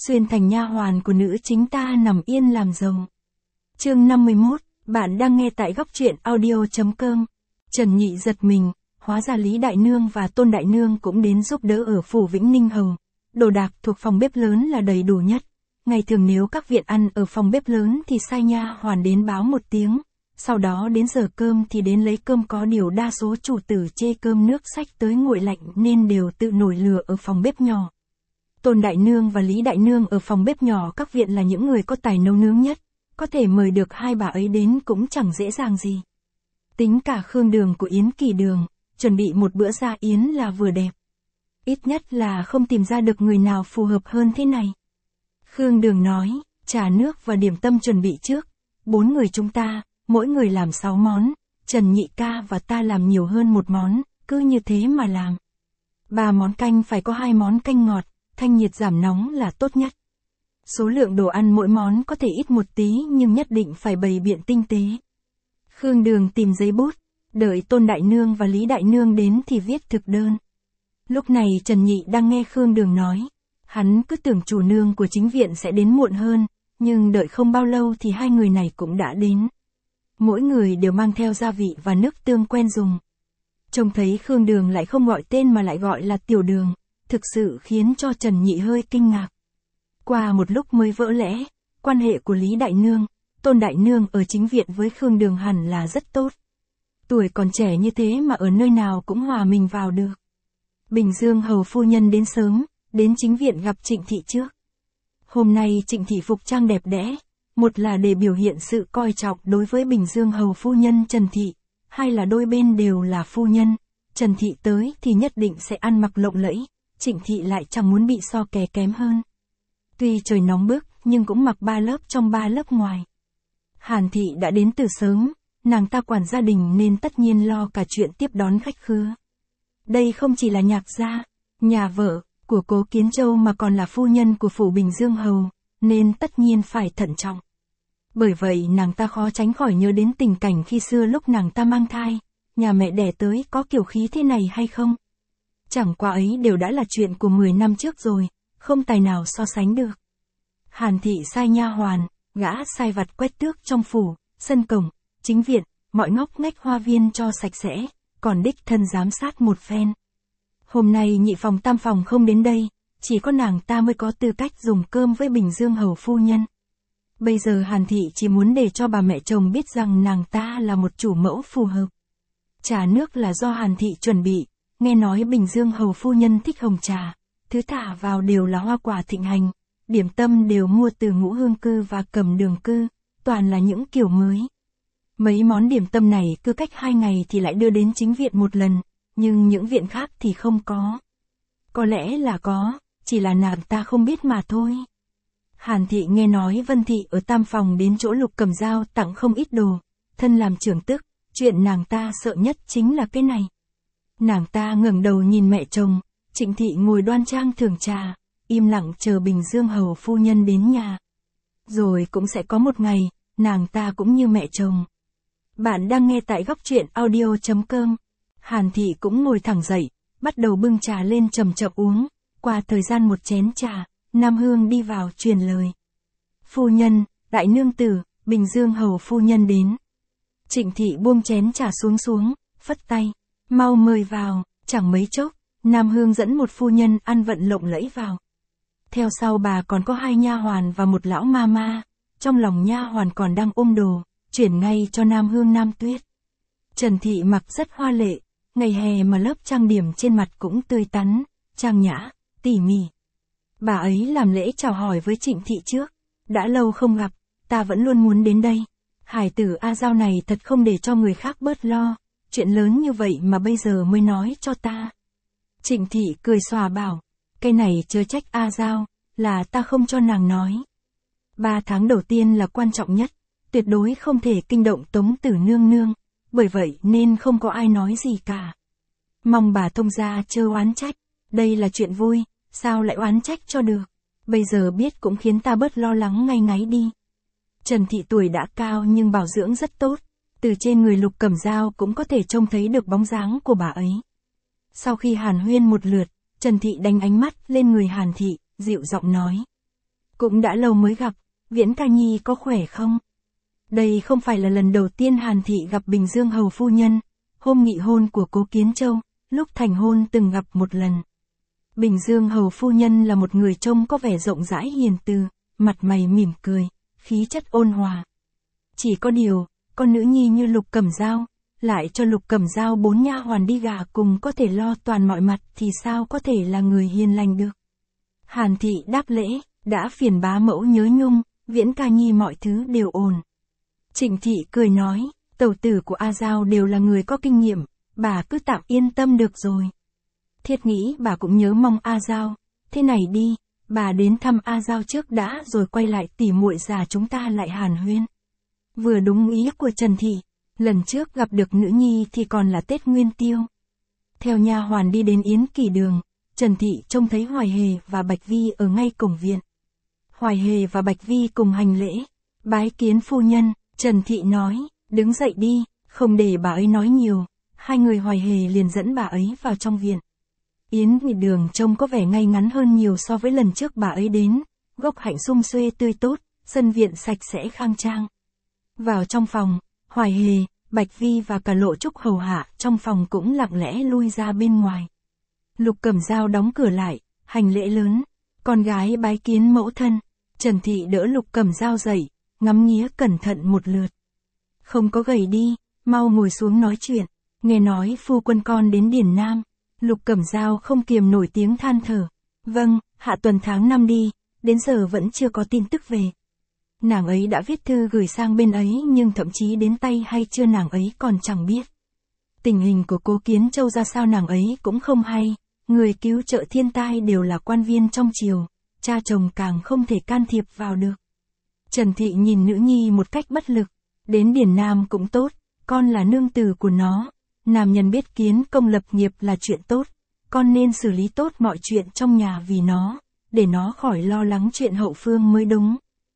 xuyên thành nha hoàn của nữ chính ta nằm yên làm rồng. Chương 51, bạn đang nghe tại góc truyện audio.com. Trần Nhị giật mình, hóa ra Lý Đại Nương và Tôn Đại Nương cũng đến giúp đỡ ở phủ Vĩnh Ninh Hầu. Đồ đạc thuộc phòng bếp lớn là đầy đủ nhất. Ngày thường nếu các viện ăn ở phòng bếp lớn thì sai nha hoàn đến báo một tiếng. Sau đó đến giờ cơm thì đến lấy cơm, có điều đa số chủ tử chê cơm nước sách tới nguội lạnh nên đều tự nổi lửa ở phòng bếp nhỏ. Tôn Đại Nương và Lý Đại Nương ở phòng bếp nhỏ các viện là những người có tài nấu nướng nhất, có thể mời được hai bà ấy đến cũng chẳng dễ dàng gì. Tính cả Khương Đường của Yến Kỳ Đường, chuẩn bị một bữa gia yến là vừa đẹp. Ít nhất là không tìm ra được người nào phù hợp hơn thế này. Khương Đường nói, trà nước và điểm tâm chuẩn bị trước, 4 người chúng ta, mỗi người làm 6 món, Trần Nhị ca và ta làm nhiều hơn một món, cứ như thế mà làm. 3 món canh phải có 2 món canh ngọt, thanh nhiệt giảm nóng là tốt nhất. Số lượng đồ ăn mỗi món có thể ít một tí nhưng nhất định phải bày biện tinh tế. Khương Đường tìm giấy bút, đợi Tôn Đại Nương và Lý Đại Nương đến thì viết thực đơn. Lúc này Trần Nhị đang nghe Khương Đường nói, hắn cứ tưởng chủ nương của chính viện sẽ đến muộn hơn, nhưng đợi không bao lâu thì hai người này cũng đã đến. Mỗi người đều mang theo gia vị và nước tương quen dùng. Trông thấy Khương Đường lại không gọi tên mà lại gọi là Tiểu Đường, thực sự khiến cho Trần Nhị hơi kinh ngạc. Qua một lúc mới vỡ lẽ, quan hệ của Lý Đại Nương, Tôn Đại Nương ở chính viện với Khương Đường hẳn là rất tốt. Tuổi còn trẻ như thế mà ở nơi nào cũng hòa mình vào được. Bình Dương hầu phu nhân đến sớm, đến chính viện gặp Trịnh Thị trước. Hôm nay Trịnh Thị phục trang đẹp đẽ, một là để biểu hiện sự coi trọng đối với Bình Dương hầu phu nhân Trần Thị, hai là đôi bên đều là phu nhân, Trần Thị tới thì nhất định sẽ ăn mặc lộng lẫy, Trịnh Thị lại chẳng muốn bị so kè kém hơn. Tuy trời nóng bức nhưng cũng mặc 3 lớp trong 3 lớp ngoài. Hàn Thị đã đến từ sớm, nàng ta quản gia đình nên tất nhiên lo cả chuyện tiếp đón khách khứa. Đây không chỉ là nhạc gia, nhà vợ của Cố Kiến Châu mà còn là phu nhân của phủ Bình Dương hầu, nên tất nhiên phải thận trọng. Bởi vậy nàng ta khó tránh khỏi nhớ đến tình cảnh khi xưa lúc nàng ta mang thai, nhà mẹ đẻ tới có kiểu khí thế này hay không? Chẳng qua ấy đều đã là chuyện của 10 năm trước rồi, không tài nào so sánh được. Hàn Thị sai nha hoàn, gã sai vặt quét tước trong phủ, sân cổng, chính viện, mọi ngóc ngách hoa viên cho sạch sẽ, còn đích thân giám sát một phen. Hôm nay nhị phòng tam phòng không đến đây, chỉ có nàng ta mới có tư cách dùng cơm với Bình Dương hầu phu nhân. Bây giờ Hàn Thị chỉ muốn để cho bà mẹ chồng biết rằng nàng ta là một chủ mẫu phù hợp. Trà nước là do Hàn Thị chuẩn bị, nghe nói Bình Dương hầu phu nhân thích hồng trà, thứ thả vào đều là hoa quả thịnh hành, điểm tâm đều mua từ Ngũ Hương Cư và Cẩm Đường Cư, toàn là những kiểu mới. Mấy món điểm tâm này cứ cách 2 ngày thì lại đưa đến chính viện một lần, nhưng những viện khác thì không có. Có lẽ là có, chỉ là nàng ta không biết mà thôi. Hàn Thị nghe nói Vân Thị ở tam phòng đến chỗ Lục Cầm Dao tặng không ít đồ, thân làm trưởng tức, chuyện nàng ta sợ nhất chính là cái này. Nàng ta ngẩng đầu nhìn mẹ chồng, Trịnh Thị ngồi đoan trang thưởng trà, im lặng chờ Bình Dương hầu phu nhân đến nhà. Rồi cũng sẽ có một ngày, nàng ta cũng như mẹ chồng. Bạn đang nghe tại góc truyện audio.com. Hàn Thị cũng ngồi thẳng dậy, bắt đầu bưng trà lên chậm chậm uống, qua thời gian một chén trà, Nam Hương đi vào truyền lời. Phu nhân, Đại Nương tử, Bình Dương hầu phu nhân đến. Trịnh Thị buông chén trà xuống, phất tay, mau mời vào, chẳng mấy chốc, Nam Hương dẫn một phu nhân ăn vận lộng lẫy vào. Theo sau bà còn có 2 nha hoàn và một lão ma ma, trong lòng nha hoàn còn đang ôm đồ, chuyển ngay cho Nam Hương Nam Tuyết. Trần Thị mặc rất hoa lệ, ngày hè mà lớp trang điểm trên mặt cũng tươi tắn, trang nhã, tỉ mỉ. Bà ấy làm lễ chào hỏi với Trịnh Thị trước, đã lâu không gặp, ta vẫn luôn muốn đến đây. Hải tử A Giao này thật không để cho người khác bớt lo, chuyện lớn như vậy mà bây giờ mới nói cho ta. Trịnh Thị cười xòa bảo, cái này chớ trách A Giao, là ta không cho nàng nói. 3 tháng đầu tiên là quan trọng nhất, tuyệt đối không thể kinh động Tống Tử nương nương, bởi vậy nên không có ai nói gì cả. Mong bà thông gia chớ oán trách, đây là chuyện vui, sao lại oán trách cho được, bây giờ biết cũng khiến ta bớt lo lắng ngay ngáy đi. Trần Thị tuổi đã cao nhưng bảo dưỡng rất tốt, từ trên người Lục Cẩm Dao cũng có thể trông thấy được bóng dáng của bà ấy. Sau khi hàn huyên một lượt, Trần Thị đánh ánh mắt lên người Hàn Thị, dịu giọng nói. Cũng đã lâu mới gặp, Viễn ca nhi có khỏe không? Đây không phải là lần đầu tiên Hàn Thị gặp Bình Dương hầu phu nhân, hôm nghị hôn của Cố Kiến Châu, lúc thành hôn từng gặp một lần. Bình Dương hầu phu nhân là một người trông có vẻ rộng rãi hiền từ, mặt mày mỉm cười, khí chất ôn hòa. Chỉ có điều, con nữ nhi như Lục Cẩm Dao, lại cho Lục Cẩm Dao 4 nha hoàn đi gả cùng có thể lo toàn mọi mặt thì sao có thể là người hiền lành được. Hàn Thị đáp lễ, đã phiền bá mẫu nhớ nhung, Viễn ca nhi mọi thứ đều ổn. Trịnh Thị cười nói, tẩu tử của A Dao đều là người có kinh nghiệm, bà cứ tạm yên tâm được rồi. Thiết nghĩ bà cũng nhớ mong A Dao, thế này đi, bà đến thăm A Dao trước đã rồi quay lại tỉ muội già chúng ta lại hàn huyên. Vừa đúng ý của Trần Thị, lần trước gặp được nữ nhi thì còn là Tết Nguyên Tiêu. Theo nha hoàn đi đến Yến Kỳ Đường, Trần Thị trông thấy Hoài Hề và Bạch Vi ở ngay cổng viện. Hoài Hề và Bạch Vi cùng hành lễ, bái kiến phu nhân, Trần Thị nói, đứng dậy đi, không để bà ấy nói nhiều, hai người Hoài Hề liền dẫn bà ấy vào trong viện. Yến Kỳ Đường trông có vẻ ngay ngắn hơn nhiều so với lần trước bà ấy đến, gốc hạnh sum xuê tươi tốt, sân viện sạch sẽ khang trang. Vào trong phòng, Hoài Hề, Bạch Vi và cả Lộ Trúc hầu hạ trong phòng cũng lặng lẽ lui ra bên ngoài. Lục Cẩm Dao đóng cửa lại, hành lễ lớn, con gái bái kiến mẫu thân. Trần Thị đỡ Lục Cẩm Dao dậy, ngắm nghía cẩn thận một lượt. Không có gầy đi, mau ngồi xuống nói chuyện, nghe nói phu quân con đến Điền Nam. Lục Cẩm Dao không kiềm nổi tiếng than thở. Vâng, hạ tuần tháng 5 đi, đến giờ vẫn chưa có tin tức về. Nàng ấy đã viết thư gửi sang bên ấy nhưng thậm chí đến tay hay chưa nàng ấy còn chẳng biết. Tình hình của Cố Kiến Châu ra sao nàng ấy cũng không hay, người cứu trợ thiên tai đều là quan viên trong triều, cha chồng càng không thể can thiệp vào được. Trần Thị nhìn nữ nhi một cách bất lực, đến Điền Nam cũng tốt, con là nương tử của nó, nam nhân biết kiến công lập nghiệp là chuyện tốt, con nên xử lý tốt mọi chuyện trong nhà vì nó, để nó khỏi lo lắng chuyện hậu phương mới đúng.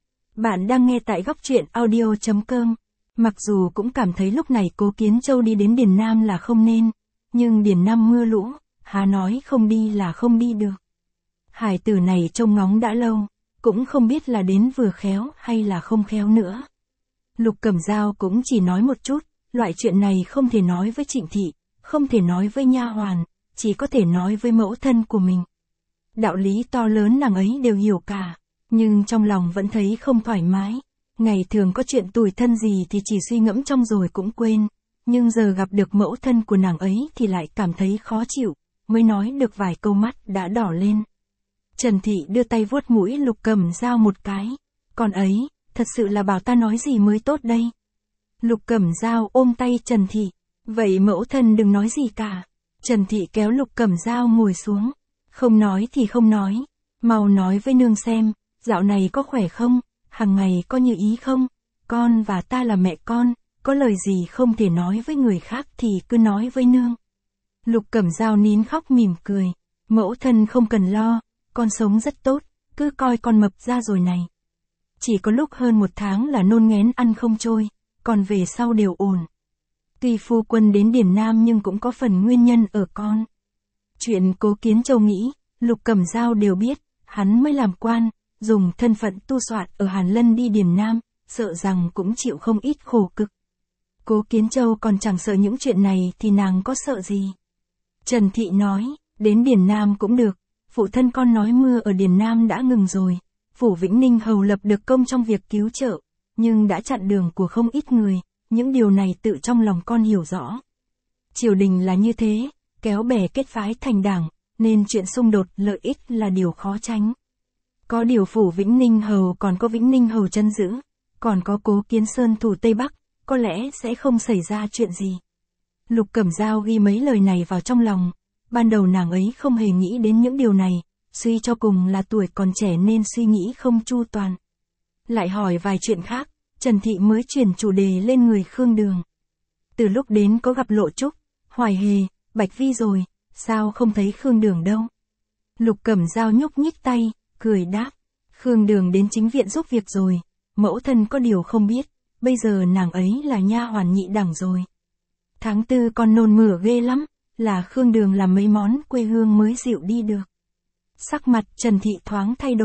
Bạn đang nghe tại góc truyện audio.com. Mặc dù cũng cảm thấy lúc này Cố Kiến Châu đi đến Điền Nam là không nên, nhưng Điền Nam mưa lũ, há nói không đi là không đi được. Hải tử này trông ngóng đã lâu, cũng không biết là đến vừa khéo hay là không khéo nữa. Lục Cẩm Dao cũng chỉ nói một chút, loại chuyện này không thể nói với Trịnh Thị, không thể nói với nha hoàn, chỉ có thể nói với mẫu thân của mình. Đạo lý to lớn nàng ấy đều hiểu cả, nhưng trong lòng vẫn thấy không thoải mái. Ngày thường có chuyện tủi thân gì thì chỉ suy ngẫm trong rồi cũng quên, nhưng giờ gặp được mẫu thân của nàng ấy thì lại cảm thấy khó chịu, mới nói được vài câu mắt đã đỏ lên. Trần Thị đưa tay vuốt mũi Lục Cẩm Dao một cái, con ấy, thật sự là bảo ta nói gì mới tốt đây. Lục Cẩm Dao ôm tay Trần Thị, vậy mẫu thân đừng nói gì cả. Trần Thị kéo Lục Cẩm Dao ngồi xuống, không nói thì không nói, mau nói với nương xem, dạo này có khỏe không, hàng ngày có như ý không, con và ta là mẹ con, có lời gì không thể nói với người khác thì cứ nói với nương. Lục Cẩm Dao nín khóc mỉm cười, mẫu thân không cần lo, con sống rất tốt, cứ coi con mập ra rồi này. Chỉ có lúc hơn 1 tháng là nôn nghén ăn không trôi, còn về sau đều ổn. Tuy phu quân đến Điền Nam nhưng cũng có phần nguyên nhân ở con. Chuyện Cố Kiến Châu nghĩ, Lục Cẩm Dao đều biết, hắn mới làm quan, dùng thân phận tu soạn ở Hàn Lân đi Điền Nam, sợ rằng cũng chịu không ít khổ cực. Cố Kiến Châu còn chẳng sợ những chuyện này thì nàng có sợ gì. Trần Thị nói, đến Điền Nam cũng được, phụ thân con nói mưa ở Điền Nam đã ngừng rồi, Phủ Vĩnh Ninh hầu lập được công trong việc cứu trợ, nhưng đã chặn đường của không ít người, những điều này tự trong lòng con hiểu rõ. Triều đình là như thế, kéo bè kết phái thành đảng, nên chuyện xung đột lợi ích là điều khó tránh. Có điều Phủ Vĩnh Ninh hầu còn có Vĩnh Ninh hầu trấn giữ, còn có Cố Kiến Sơn thủ Tây Bắc, có lẽ sẽ không xảy ra chuyện gì. Lục Cẩm Dao ghi mấy lời này vào trong lòng, ban đầu nàng ấy không hề nghĩ đến những điều này, suy cho cùng là tuổi còn trẻ nên suy nghĩ không chu toàn. Lại hỏi vài chuyện khác, Trần Thị mới chuyển chủ đề lên người Khương Đường. Từ lúc đến có gặp Lộ Trúc, Hoài Hề, Bạch Vi rồi, sao không thấy Khương Đường đâu? Lục Cẩm Dao nhúc nhích tay, cười đáp, Khương Đường đến chính viện giúp việc rồi, mẫu thân có điều không biết, bây giờ nàng ấy là nha hoàn nhị đẳng rồi. Tháng 4 con nôn mửa ghê lắm, là Khương Đường làm mấy món quê hương mới dịu đi được. Sắc mặt Trần Thị thoáng thay đổi,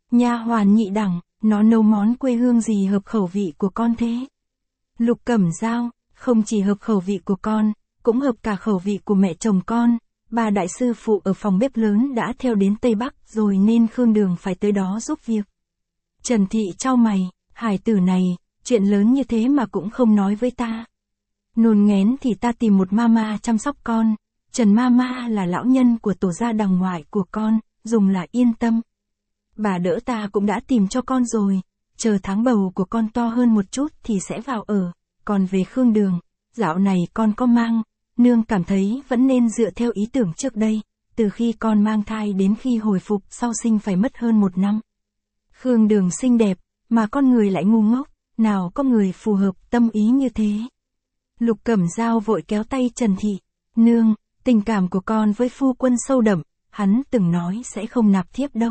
Nha hoàn nhị đẳng, nó nấu món quê hương gì hợp khẩu vị của con thế? Lục Cẩm Dao, không chỉ hợp khẩu vị của con, cũng hợp cả khẩu vị của mẹ chồng con. Bà đại sư phụ ở phòng bếp lớn đã theo đến Tây Bắc rồi nên Khương Đường phải tới đó giúp việc. Trần Thị chau mày, hải tử này, chuyện lớn như thế mà cũng không nói với ta. Nôn ngén thì ta tìm một mama chăm sóc con. Trần mama là lão nhân của tổ gia đằng ngoại của con, dùng là yên tâm. Bà đỡ ta cũng đã tìm cho con rồi, chờ tháng bầu của con to hơn một chút thì sẽ vào ở. Còn về Khương Đường, dạo này con có mang, nương cảm thấy vẫn nên dựa theo ý tưởng trước đây, từ khi con mang thai đến khi hồi phục sau sinh phải mất hơn 1 năm. Khương Đường xinh đẹp, mà con người lại ngu ngốc, nào có người phù hợp tâm ý như thế. Lục Cẩm Dao vội kéo tay Trần Thị, nương, tình cảm của con với phu quân sâu đậm, hắn từng nói sẽ không nạp thiếp đâu.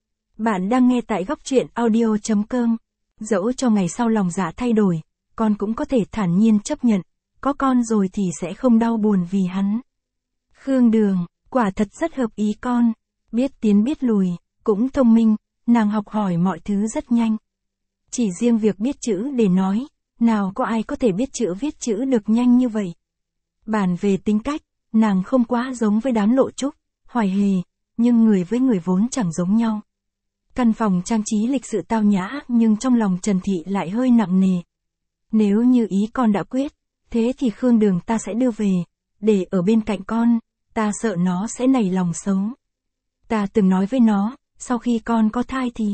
Bạn đang nghe tại góc truyện audio.com. Dẫu cho ngày sau lòng dạ thay đổi, con cũng có thể thản nhiên chấp nhận, có con rồi thì sẽ không đau buồn vì hắn. Khương Đường, quả thật rất hợp ý con, biết tiến biết lùi, cũng thông minh, nàng học hỏi mọi thứ rất nhanh. Chỉ riêng việc biết chữ để nói, nào có ai có thể biết chữ viết chữ được nhanh như vậy. Bàn về tính cách, nàng không quá giống với đám Lộ Trúc, Hoài Hề, nhưng người với người vốn chẳng giống nhau. Căn phòng trang trí lịch sự tao nhã nhưng trong lòng Trần Thị lại hơi nặng nề. Nếu như ý con đã quyết, thế thì Khương Đường ta sẽ đưa về, để ở bên cạnh con, ta sợ nó sẽ nảy lòng xấu. Ta từng nói với nó, sau khi con có thai thì...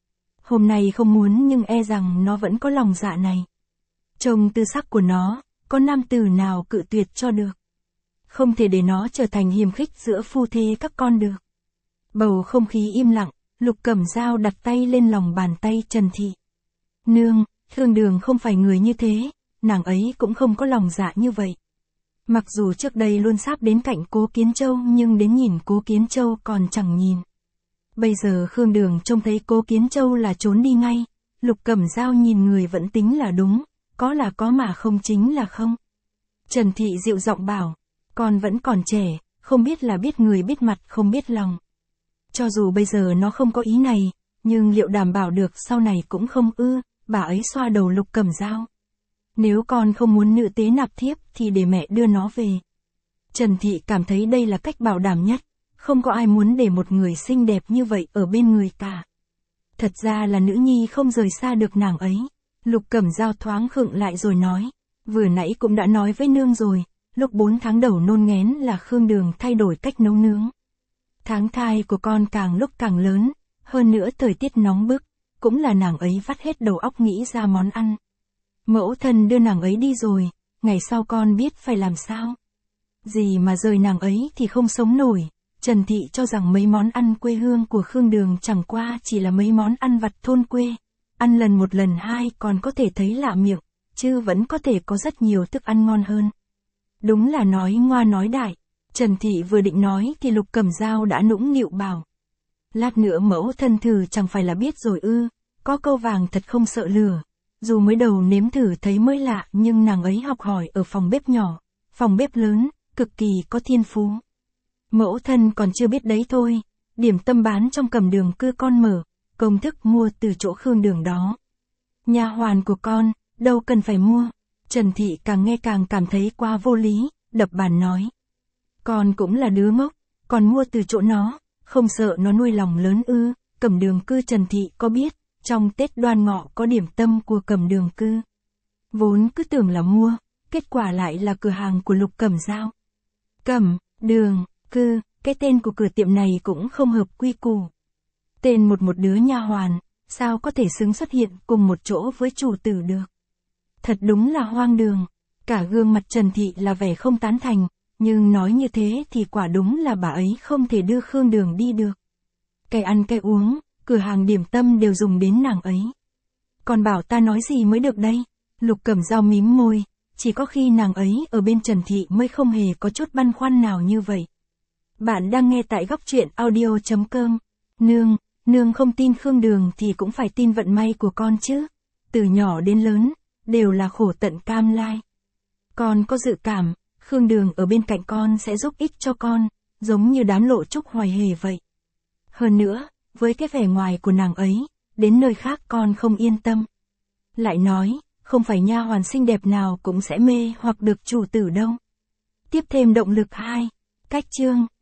Hôm nay không muốn nhưng e rằng nó vẫn có lòng dạ này. Trông tư sắc của nó, có nam tử nào cự tuyệt cho được. Không thể để nó trở thành hiềm khích giữa phu thê các con được. Bầu không khí im lặng, Lục Cẩm Dao đặt tay lên lòng bàn tay Trần Thị. Nương, Khương Đường không phải người như thế, nàng ấy cũng không có lòng dạ như vậy. Mặc dù trước đây luôn sáp đến cạnh Cố Kiến Châu nhưng đến nhìn Cố Kiến Châu còn chẳng nhìn. Bây giờ Khương Đường trông thấy Cố Kiến Châu là trốn đi ngay, Lục Cẩm Dao nhìn người vẫn tính là đúng, có là có mà không chính là không. Trần Thị dịu giọng bảo, con vẫn còn trẻ, không biết là biết người biết mặt không biết lòng. Cho dù bây giờ nó không có ý này, nhưng liệu đảm bảo được sau này cũng không ư, bà ấy xoa đầu Lục Cẩm Dao. Nếu con không muốn nữ tế nạp thiếp thì để mẹ đưa nó về. Trần Thị cảm thấy đây là cách bảo đảm nhất, không có ai muốn để một người xinh đẹp như vậy ở bên người cả. Thật ra là nữ nhi không rời xa được nàng ấy. Lục Cẩm Dao thoáng khựng lại rồi nói, vừa nãy cũng đã nói với nương rồi, lúc 4 tháng đầu nôn ngén là Khương Đường thay đổi cách nấu nướng. Tháng thai của con càng lúc càng lớn, hơn nữa thời tiết nóng bức, cũng là nàng ấy vắt hết đầu óc nghĩ ra món ăn. Mẫu thân đưa nàng ấy đi rồi, ngày sau con biết phải làm sao. Gì mà rời nàng ấy thì không sống nổi. Trần Thị cho rằng mấy món ăn quê hương của Khương Đường chẳng qua chỉ là mấy món ăn vặt thôn quê. Ăn lần một lần hai còn có thể thấy lạ miệng, chứ vẫn có thể có rất nhiều thức ăn ngon hơn. Đúng là nói ngoa nói đại. Trần Thị vừa định nói thì Lục Cẩm Dao đã nũng nịu bảo. Lát nữa mẫu thân thử chẳng phải là biết rồi ư, có câu vàng thật không sợ lửa. Dù mới đầu nếm thử thấy mới lạ nhưng nàng ấy học hỏi ở phòng bếp nhỏ, phòng bếp lớn, cực kỳ có thiên phú. Mẫu thân còn chưa biết đấy thôi, điểm tâm bán trong Cẩm Đường Cư con mở, công thức mua từ chỗ Khương Đường đó. Nha hoàn của con, đâu cần phải mua. Trần Thị càng nghe càng cảm thấy quá vô lý, đập bàn nói. Con cũng là đứa ngốc, còn mua từ chỗ nó, không sợ nó nuôi lòng lớn ư. Cẩm Đường Cư Trần Thị có biết, trong Tết Đoan Ngọ có điểm tâm của Cẩm Đường Cư. Vốn cứ tưởng là mua, kết quả lại là cửa hàng của Lục Cẩm Dao. Cẩm Đường Cư, cái tên của cửa tiệm này cũng không hợp quy củ. Tên một đứa nha hoàn, sao có thể xứng xuất hiện cùng một chỗ với chủ tử được. Thật đúng là hoang đường. Cả gương mặt Trần Thị là vẻ không tán thành, nhưng nói như thế thì quả đúng là bà ấy không thể đưa Khương Đường đi được. Cái ăn cái uống, cửa hàng điểm tâm đều dùng đến nàng ấy. Còn bảo ta nói gì mới được đây? Lục Cẩm Dao mím môi, chỉ có khi nàng ấy ở bên Trần Thị mới không hề có chút băn khoăn nào như vậy. Bạn đang nghe tại góc truyện audio.com. Nương không tin Khương Đường thì cũng phải tin vận may của con chứ. Từ nhỏ đến lớn, đều là khổ tận cam lai. Con có dự cảm, Khương Đường ở bên cạnh con sẽ giúp ích cho con, giống như đám Lộ Trúc Hoài Hề vậy. Hơn nữa, với cái vẻ ngoài của nàng ấy, đến nơi khác con không yên tâm. Lại nói, không phải nha hoàn xinh đẹp nào cũng sẽ mê hoặc được chủ tử đâu. Tiếp thêm động lực 2. Cách chương